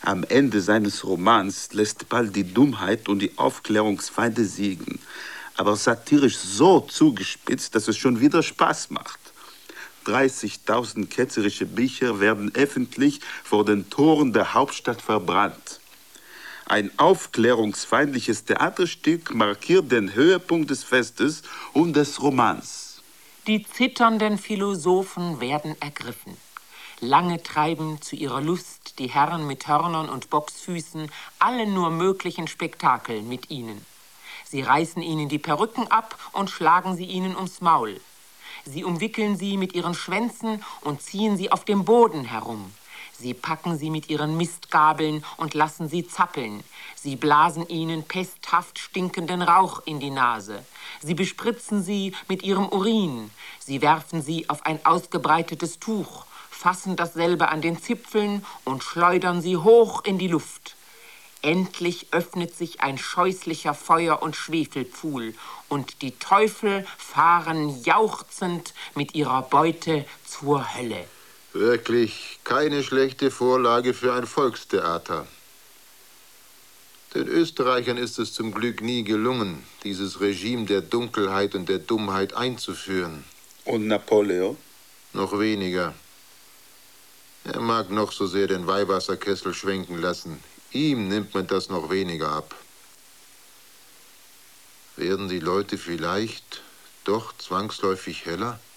Am Ende seines Romans lässt bald die Dummheit und die Aufklärungsfeinde siegen. Aber satirisch so zugespitzt, dass es schon wieder Spaß macht. 30.000 ketzerische Bücher werden öffentlich vor den Toren der Hauptstadt verbrannt. Ein aufklärungsfeindliches Theaterstück markiert den Höhepunkt des Festes und des Romans. Die zitternden Philosophen werden ergriffen. Lange treiben zu ihrer Lust die Herren mit Hörnern und Boxfüßen alle nur möglichen Spektakel mit ihnen. Sie reißen ihnen die Perücken ab und schlagen sie ihnen ums Maul. Sie umwickeln sie mit ihren Schwänzen und ziehen sie auf dem Boden herum. Sie packen sie mit ihren Mistgabeln und lassen sie zappeln. Sie blasen ihnen pesthaft stinkenden Rauch in die Nase. Sie bespritzen sie mit ihrem Urin. Sie werfen sie auf ein ausgebreitetes Tuch, fassen dasselbe an den Zipfeln und schleudern sie hoch in die Luft. Endlich öffnet sich ein scheußlicher Feuer- und Schwefelpfuhl und die Teufel fahren jauchzend mit ihrer Beute zur Hölle. Wirklich keine schlechte Vorlage für ein Volkstheater. Den Österreichern ist es zum Glück nie gelungen, dieses Regime der Dunkelheit und der Dummheit einzuführen. Und Napoleon? Noch weniger. Er mag noch so sehr den Weihwasserkessel schwenken lassen. Ihm nimmt man das noch weniger ab. Werden die Leute vielleicht doch zwangsläufig heller?